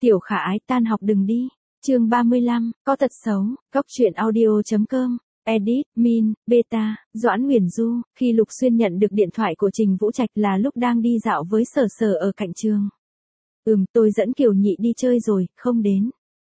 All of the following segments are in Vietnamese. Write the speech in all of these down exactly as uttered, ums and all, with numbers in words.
Tiểu Khả Ái tan học đừng đi. Chương ba mươi lăm, có tật xấu, góc truyện audio chấm com. Edit, Min, Beta, Doãn Huyền Du. Khi Lục Xuyên nhận được điện thoại của Trình Vũ Trạch là lúc đang đi dạo với Sở Sở ở cạnh trường. Ừm, tôi dẫn Kiều Nhị đi chơi rồi, không đến.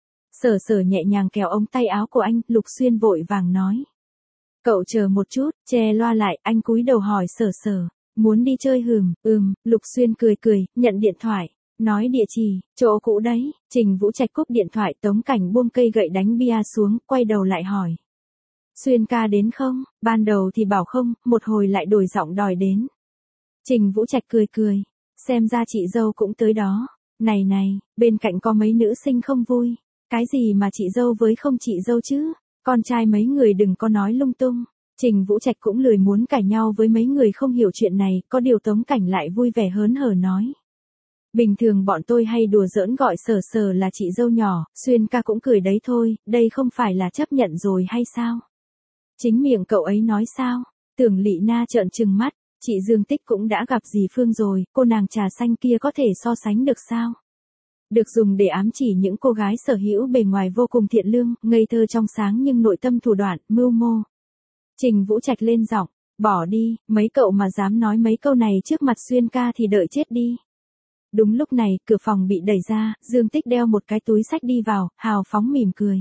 Sở Sở nhẹ nhàng kéo ống tay áo của anh, Lục Xuyên vội vàng nói. Cậu chờ một chút, che loa lại, anh cúi đầu hỏi Sở Sở. Muốn đi chơi hừm, ừm, Lục Xuyên cười cười, nhận điện thoại. Nói địa chỉ, chỗ cũ đấy. Trình Vũ Trạch cúp điện thoại, Tống Cảnh buông cây gậy đánh bia xuống, quay đầu lại hỏi. Xuyên ca đến không? Ban đầu thì bảo không, một hồi lại đổi giọng đòi đến. Trình Vũ Trạch cười cười. Xem ra chị dâu cũng tới đó. Này này, bên cạnh có mấy nữ sinh không vui. Cái gì mà chị dâu với không chị dâu chứ? Con trai mấy người đừng có nói lung tung. Trình Vũ Trạch cũng lười muốn cãi nhau với mấy người không hiểu chuyện này, có điều Tống Cảnh lại vui vẻ hớn hở nói. Bình thường bọn tôi hay đùa giỡn gọi Sở Sở là chị dâu nhỏ, Xuyên ca cũng cười đấy thôi, đây không phải là chấp nhận rồi hay sao? Chính miệng cậu ấy nói sao? Tưởng Lị Na trợn trừng mắt, chị Dương Tích cũng đã gặp dì Phương rồi, cô nàng trà xanh kia có thể so sánh được sao? Được dùng để ám chỉ những cô gái sở hữu bề ngoài vô cùng thiện lương, ngây thơ trong sáng nhưng nội tâm thủ đoạn, mưu mô. Trình Vũ Trạch lên giọng, bỏ đi, mấy cậu mà dám nói mấy câu này trước mặt Xuyên ca thì đợi chết đi. Đúng lúc này, cửa phòng bị đẩy ra, Dương Tích đeo một cái túi xách đi vào, hào phóng mỉm cười.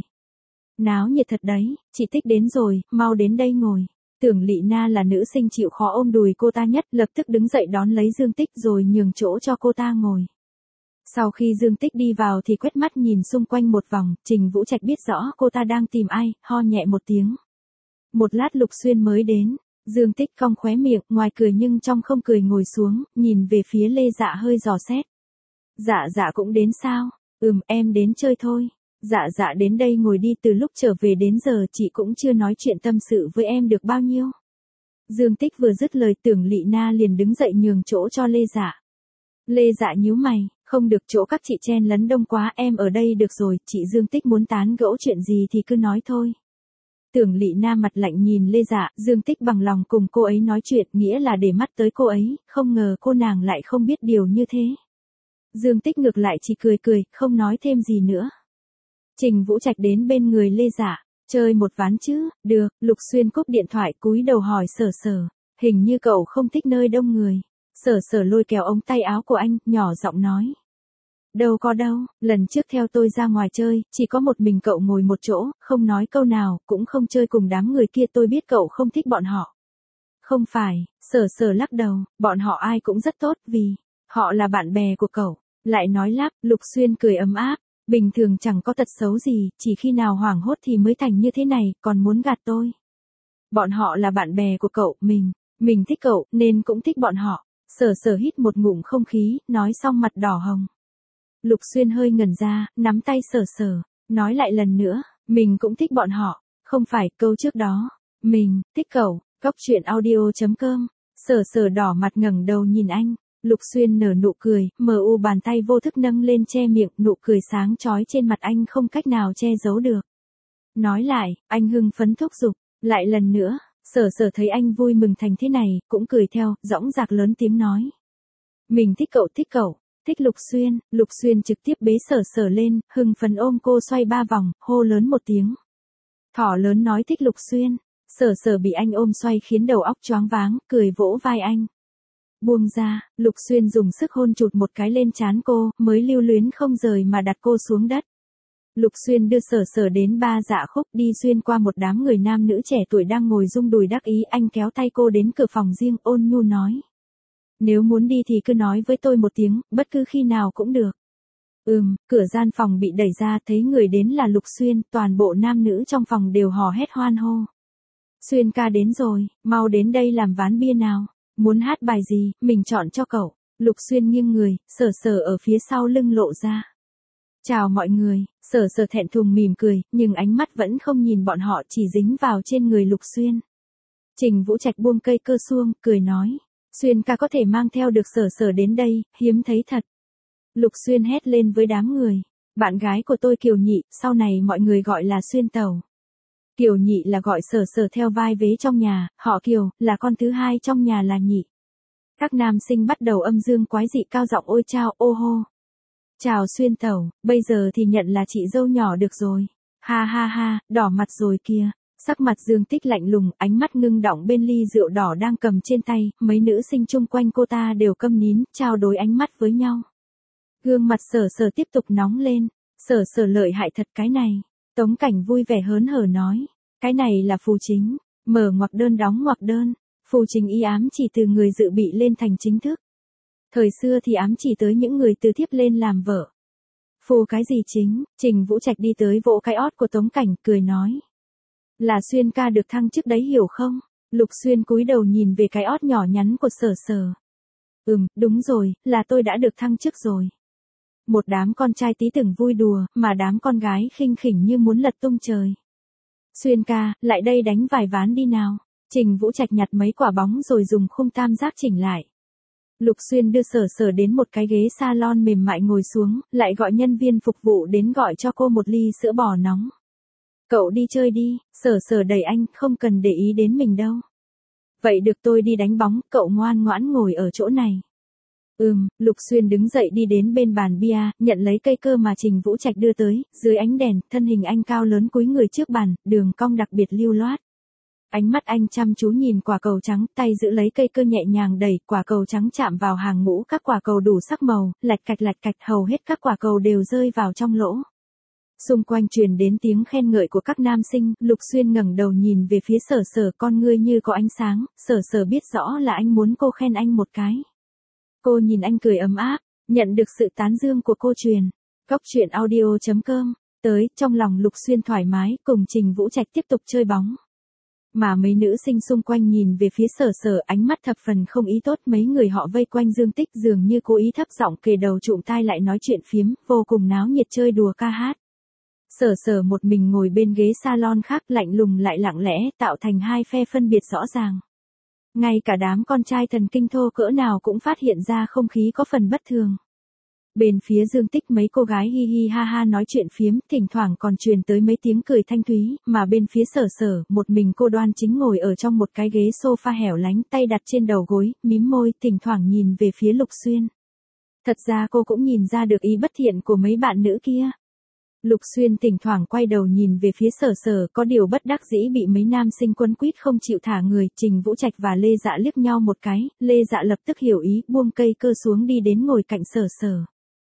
Náo nhiệt thật đấy, chị Tích đến rồi, mau đến đây ngồi. Tưởng Lị Na là nữ sinh chịu khó ôm đùi cô ta nhất, lập tức đứng dậy đón lấy Dương Tích rồi nhường chỗ cho cô ta ngồi. Sau khi Dương Tích đi vào thì quét mắt nhìn xung quanh một vòng, Trình Vũ Trạch biết rõ cô ta đang tìm ai, ho nhẹ một tiếng. Một lát Lục Xuyên mới đến, Dương Tích cong khóe miệng, ngoài cười nhưng trong không cười ngồi xuống, nhìn về phía Lê Dạ hơi dò xét. Dạ dạ cũng đến sao? Ừm, em đến chơi thôi. Dạ dạ đến đây ngồi đi, từ lúc trở về đến giờ chị cũng chưa nói chuyện tâm sự với em được bao nhiêu. Dương Tích vừa dứt lời Tưởng Lị Na liền đứng dậy nhường chỗ cho Lê Dạ. Lê Dạ nhíu mày, không được, chỗ các chị chen lấn đông quá, em ở đây được rồi, chị Dương Tích muốn tán gẫu chuyện gì thì cứ nói thôi. Tưởng Lị Na mặt lạnh nhìn Lê Dạ, Dương Tích bằng lòng cùng cô ấy nói chuyện, nghĩa là để mắt tới cô ấy, không ngờ cô nàng lại không biết điều như thế. Dương Tích ngược lại chỉ cười cười, không nói thêm gì nữa. Trình Vũ Trạch đến bên người Lê Dạ, chơi một ván chứ? Được. Lục Xuyên cúp điện thoại cúi đầu hỏi Sở Sở, hình như cậu không thích nơi đông người. Sở Sở lôi kéo ống tay áo của anh, nhỏ giọng nói. Đâu có đâu, lần trước theo tôi ra ngoài chơi, chỉ có một mình cậu ngồi một chỗ, không nói câu nào, cũng không chơi cùng đám người kia, tôi biết cậu không thích bọn họ. Không phải, Sở Sở lắc đầu, bọn họ ai cũng rất tốt, vì họ là bạn bè của cậu. Lại nói lắp, Lục Xuyên cười ấm áp, bình thường chẳng có tật xấu gì, chỉ khi nào hoảng hốt thì mới thành như thế này, còn muốn gạt tôi. Bọn họ là bạn bè của cậu, mình, mình thích cậu, nên cũng thích bọn họ. Sở Sở hít một ngụm không khí, nói xong mặt đỏ hồng. Lục Xuyên hơi ngẩn ra, nắm tay Sở Sở, nói lại lần nữa, mình cũng thích bọn họ, không phải, câu trước đó, mình, thích cậu, góc truyện audio chấm com. Sở Sở đỏ mặt ngẩng đầu nhìn anh, Lục Xuyên nở nụ cười, mờ u bàn tay vô thức nâng lên che miệng, nụ cười sáng chói trên mặt anh không cách nào che giấu được. Nói lại, anh hưng phấn thúc giục, lại lần nữa, Sở Sở thấy anh vui mừng thành thế này, cũng cười theo, dõng dạc lớn tiếng nói. Mình thích cậu, thích cậu. Thích Lục Xuyên. Lục Xuyên trực tiếp bế Sở Sở lên, hưng phấn ôm cô xoay ba vòng, hô lớn một tiếng. Thỏ lớn nói thích Lục Xuyên. Sở Sở bị anh ôm xoay khiến đầu óc choáng váng, cười vỗ vai anh. Buông ra, Lục Xuyên dùng sức hôn chụt một cái lên trán cô, mới lưu luyến không rời mà đặt cô xuống đất. Lục Xuyên đưa Sở Sở đến ba dạ khúc, đi xuyên qua một đám người nam nữ trẻ tuổi đang ngồi rung đùi đắc ý, anh kéo tay cô đến cửa phòng riêng, ôn nhu nói. Nếu muốn đi thì cứ nói với tôi một tiếng, bất cứ khi nào cũng được. Ừm, cửa gian phòng bị đẩy ra, thấy người đến là Lục Xuyên, toàn bộ nam nữ trong phòng đều hò hét hoan hô. Xuyên ca đến rồi, mau đến đây làm ván bia nào. Muốn hát bài gì, mình chọn cho cậu. Lục Xuyên nghiêng người, Sở Sở ở phía sau lưng lộ ra. Chào mọi người, Sở Sở thẹn thùng mỉm cười, nhưng ánh mắt vẫn không nhìn bọn họ, chỉ dính vào trên người Lục Xuyên. Trình Vũ Trạch buông cây cơ suông, cười nói. Xuyên ca có thể mang theo được Sở Sở đến đây, hiếm thấy thật. Lục Xuyên hét lên với đám người. Bạn gái của tôi Kiều Nhị, sau này mọi người gọi là Xuyên Tẩu. Kiều Nhị là gọi Sở Sở theo vai vế trong nhà, họ Kiều, là con thứ hai trong nhà là Nhị. Các nam sinh bắt đầu âm dương quái dị cao giọng ôi chao, ô hô. Chào Xuyên tẩu, bây giờ thì nhận là chị dâu nhỏ được rồi. Ha ha ha, đỏ mặt rồi kìa. Sắc mặt Dương Tích lạnh lùng, ánh mắt ngưng đọng bên ly rượu đỏ đang cầm trên tay, mấy nữ sinh chung quanh cô ta đều câm nín, trao đổi ánh mắt với nhau. Gương mặt Sở Sở tiếp tục nóng lên, Sở Sở lợi hại thật cái này. Tống Cảnh vui vẻ hớn hở nói, cái này là phù chính, mở ngoặc đơn đóng ngoặc đơn, phù chính y ám chỉ từ người dự bị lên thành chính thức. Thời xưa thì ám chỉ tới những người từ thiếp lên làm vợ. Phù cái gì chính, Trình Vũ Trạch đi tới vỗ cái ót của Tống Cảnh, cười nói. Là Xuyên ca được thăng chức đấy hiểu không? Lục Xuyên cúi đầu nhìn về cái ót nhỏ nhắn của Sở Sở. Ừm, đúng rồi, là tôi đã được thăng chức rồi. Một đám con trai tí từng vui đùa, mà đám con gái khinh khỉnh như muốn lật tung trời. Xuyên ca, lại đây đánh vài ván đi nào. Trình Vũ Trạch nhặt mấy quả bóng rồi dùng khung tam giác chỉnh lại. Lục Xuyên đưa Sở Sở đến một cái ghế salon mềm mại ngồi xuống, lại gọi nhân viên phục vụ đến gọi cho cô một ly sữa bò nóng. Cậu đi chơi đi, Sở Sở đẩy anh, không cần để ý đến mình đâu. Vậy được tôi đi đánh bóng, cậu ngoan ngoãn ngồi ở chỗ này. Ừm, Lục Xuyên đứng dậy đi đến bên bàn bia, nhận lấy cây cơ mà Trình Vũ Trạch đưa tới, dưới ánh đèn, thân hình anh cao lớn cúi người trước bàn, đường cong đặc biệt lưu loát. Ánh mắt anh chăm chú nhìn quả cầu trắng, tay giữ lấy cây cơ nhẹ nhàng đẩy, quả cầu trắng chạm vào hàng ngũ các quả cầu đủ sắc màu, lạch cạch lạch cạch, hầu hết các quả cầu đều rơi vào trong lỗ. Xung quanh truyền đến tiếng khen ngợi của các nam sinh, Lục Xuyên ngẩng đầu nhìn về phía Sở Sở, con ngươi như có ánh sáng, Sở Sở biết rõ là anh muốn cô khen anh một cái. Cô nhìn anh cười ấm áp, nhận được sự tán dương của cô truyền. Góc truyện audio chấm com, tới, trong lòng Lục Xuyên thoải mái, cùng Trình Vũ Trạch tiếp tục chơi bóng. Mà mấy nữ sinh xung quanh nhìn về phía Sở Sở, ánh mắt thập phần không ý tốt, mấy người họ vây quanh Dương Tích dường như cố ý thấp giọng kề đầu trụm tai lại nói chuyện phiếm, vô cùng náo nhiệt chơi đùa ca hát. Sở Sở một mình ngồi bên ghế salon khác, lạnh lùng lại lặng lẽ, tạo thành hai phe phân biệt rõ ràng. Ngay cả đám con trai thần kinh thô cỡ nào cũng phát hiện ra không khí có phần bất thường. Bên phía Dương Tích mấy cô gái hi hi ha ha nói chuyện phiếm, thỉnh thoảng còn truyền tới mấy tiếng cười thanh thúy, mà bên phía Sở Sở, một mình cô đoan chính ngồi ở trong một cái ghế sofa hẻo lánh, tay đặt trên đầu gối, mím môi, thỉnh thoảng nhìn về phía Lục Xuyên. Thật ra cô cũng nhìn ra được ý bất thiện của mấy bạn nữ kia. Lục Xuyên thỉnh thoảng quay đầu nhìn về phía Sở Sở, có điều bất đắc dĩ bị mấy nam sinh quấn quýt không chịu thả người. Trình Vũ Trạch và Lê Dạ liếc nhau một cái, Lê Dạ lập tức hiểu ý, buông cây cơ xuống đi đến ngồi cạnh Sở Sở.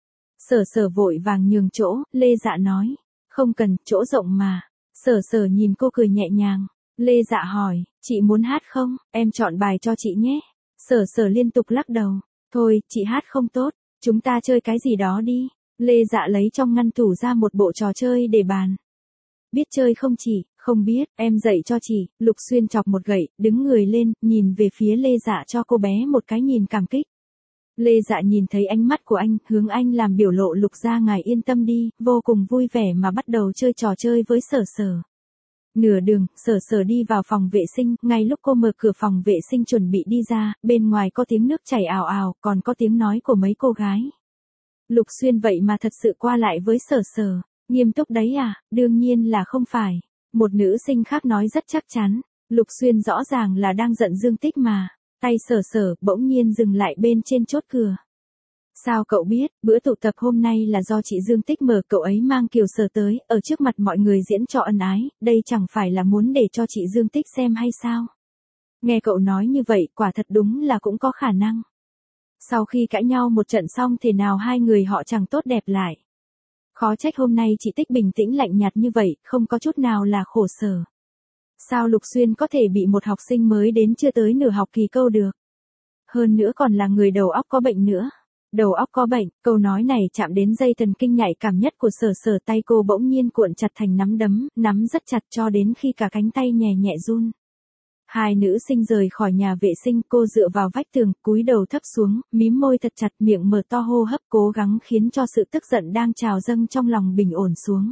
Sở Sở vội vàng nhường chỗ, Lê Dạ nói, không cần, chỗ rộng mà. Sở Sở nhìn cô cười nhẹ nhàng. Lê Dạ hỏi, chị muốn hát không, em chọn bài cho chị nhé. Sở Sở liên tục lắc đầu, thôi, chị hát không tốt, chúng ta chơi cái gì đó đi. Lê Dạ lấy trong ngăn tủ ra một bộ trò chơi để bàn. Biết chơi không chị? Không biết, em dạy cho chị. Lục Xuyên chọc một gậy, đứng người lên, nhìn về phía Lê Dạ cho cô bé một cái nhìn cảm kích. Lê Dạ nhìn thấy ánh mắt của anh, hướng anh làm biểu lộ. Lục gia ngài yên tâm đi, vô cùng vui vẻ mà bắt đầu chơi trò chơi với Sở Sở. Nửa đường, Sở Sở đi vào phòng vệ sinh, ngay lúc cô mở cửa phòng vệ sinh chuẩn bị đi ra, bên ngoài có tiếng nước chảy ào ào, còn có tiếng nói của mấy cô gái. Lục Xuyên vậy mà thật sự qua lại với Sở Sở, nghiêm túc đấy à, đương nhiên là không phải. Một nữ sinh khác nói rất chắc chắn, Lục Xuyên rõ ràng là đang giận Dương Tích mà, tay Sở Sở bỗng nhiên dừng lại bên trên chốt cửa. Sao cậu biết, bữa tụ tập hôm nay là do chị Dương Tích mở, cậu ấy mang Kiều Sở tới, ở trước mặt mọi người diễn trò ân ái, đây chẳng phải là muốn để cho chị Dương Tích xem hay sao? Nghe cậu nói như vậy, quả thật đúng là cũng có khả năng. Sau khi cãi nhau một trận xong thế nào hai người họ chẳng tốt đẹp lại. Khó trách hôm nay chị Tích bình tĩnh lạnh nhạt như vậy, không có chút nào là khổ sở. Sao Lục Xuyên có thể bị một học sinh mới đến chưa tới nửa học kỳ câu được? Hơn nữa còn là người đầu óc có bệnh nữa. Đầu óc có bệnh, câu nói này chạm đến dây thần kinh nhạy cảm nhất của Sở Sở, tay cô bỗng nhiên cuộn chặt thành nắm đấm, nắm rất chặt cho đến khi cả cánh tay nhẹ nhẹ run. Hai nữ sinh rời khỏi nhà vệ sinh, cô dựa vào vách tường, cúi đầu thấp xuống, mím môi thật chặt, miệng mở to hô hấp, cố gắng khiến cho sự tức giận đang trào dâng trong lòng bình ổn xuống.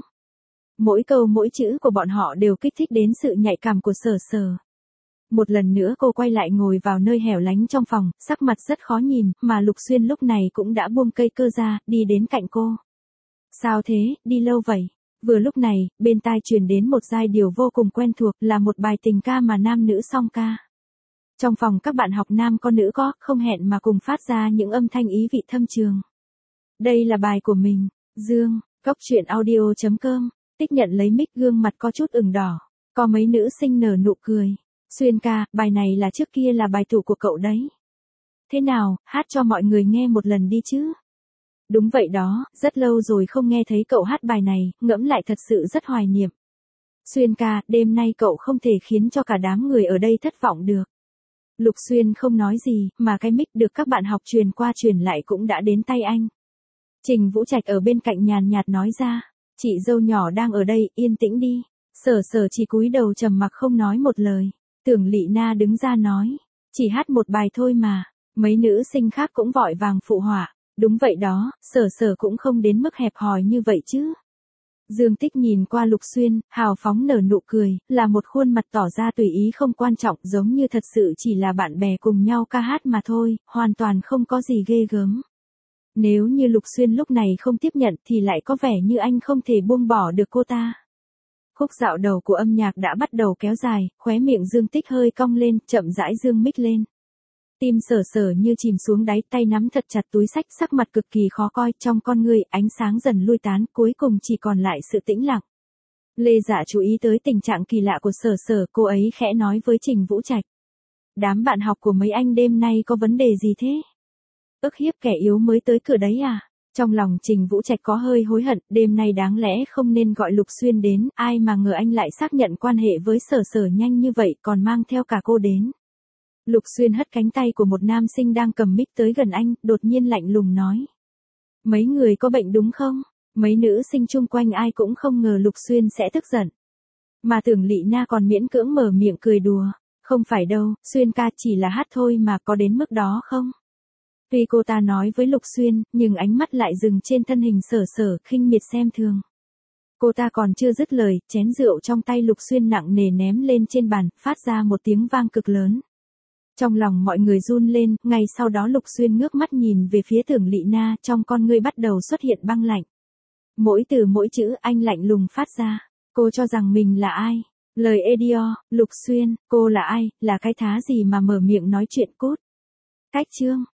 Mỗi câu mỗi chữ của bọn họ đều kích thích đến sự nhạy cảm của Sở Sở. Một lần nữa cô quay lại ngồi vào nơi hẻo lánh trong phòng, sắc mặt rất khó nhìn, mà Lục Xuyên lúc này cũng đã buông cây cơ ra, đi đến cạnh cô. Sao thế, đi lâu vậy? Vừa lúc này, bên tai truyền đến một giai điệu vô cùng quen thuộc, là một bài tình ca mà nam nữ song ca. Trong phòng các bạn học nam có nữ có, không hẹn mà cùng phát ra những âm thanh ý vị thâm trường. Đây là bài của mình. Dương, Cốc truyện audio chấm com. Tích nhận lấy mic gương mặt có chút ửng đỏ. Có mấy nữ sinh nở nụ cười. Xuyên ca, bài này là trước kia là bài tủ của cậu đấy. Thế nào, hát cho mọi người nghe một lần đi chứ. Đúng vậy đó, rất lâu rồi không nghe thấy cậu hát bài này, ngẫm lại thật sự rất hoài niệm. Xuyên ca, đêm nay cậu không thể khiến cho cả đám người ở đây thất vọng được. Lục Xuyên không nói gì, mà cái mic được các bạn học truyền qua truyền lại cũng đã đến tay anh. Trình Vũ Trạch ở bên cạnh nhàn nhạt nói ra, chị dâu nhỏ đang ở đây, yên tĩnh đi. Sở Sở chỉ cúi đầu trầm mặc không nói một lời. Tưởng Lị Na đứng ra nói, chỉ hát một bài thôi mà. Mấy nữ sinh khác cũng vội vàng phụ họa, đúng vậy đó, Sở Sở cũng không đến mức hẹp hòi như vậy chứ. Dương Tích nhìn qua Lục Xuyên, hào phóng nở nụ cười, là một khuôn mặt tỏ ra tùy ý không quan trọng, giống như thật sự chỉ là bạn bè cùng nhau ca hát mà thôi, hoàn toàn không có gì ghê gớm. Nếu như Lục Xuyên lúc này không tiếp nhận thì lại có vẻ như anh không thể buông bỏ được cô ta. Khúc dạo đầu của âm nhạc đã bắt đầu kéo dài, khóe miệng Dương Tích hơi cong lên, chậm rãi dương mic lên. Tim Sở Sở như chìm xuống đáy, tay nắm thật chặt túi sách, sắc mặt cực kỳ khó coi, trong con người ánh sáng dần lui tán, cuối cùng chỉ còn lại sự tĩnh lặng. Lê Dạ chú ý tới tình trạng kỳ lạ của Sở Sở, cô ấy khẽ nói với Trình Vũ Trạch. Đám bạn học của mấy anh đêm nay có vấn đề gì thế? Ức hiếp kẻ yếu mới tới cửa đấy à? Trong lòng Trình Vũ Trạch có hơi hối hận, đêm nay đáng lẽ không nên gọi Lục Xuyên đến, ai mà ngờ anh lại xác nhận quan hệ với Sở Sở nhanh như vậy, còn mang theo cả cô đến. Lục Xuyên hất cánh tay của một nam sinh đang cầm mic tới gần anh, đột nhiên lạnh lùng nói. Mấy người có bệnh đúng không? Mấy nữ sinh chung quanh ai cũng không ngờ Lục Xuyên sẽ tức giận. Mà Tưởng Lị Na còn miễn cưỡng mở miệng cười đùa. Không phải đâu, Xuyên ca chỉ là hát thôi mà, có đến mức đó không? Tuy cô ta nói với Lục Xuyên, nhưng ánh mắt lại dừng trên thân hình Sở Sở, khinh miệt xem thường. Cô ta còn chưa dứt lời, chén rượu trong tay Lục Xuyên nặng nề ném lên trên bàn, phát ra một tiếng vang cực lớn. Trong lòng mọi người run lên, ngay sau đó Lục Xuyên ngước mắt nhìn về phía Tưởng Lị Na, trong con ngươi bắt đầu xuất hiện băng lạnh. Mỗi từ mỗi chữ anh lạnh lùng phát ra. Cô cho rằng mình là ai? Lời Edio, Lục Xuyên, cô là ai, là cái thá gì mà mở miệng nói chuyện cút? Cách chương.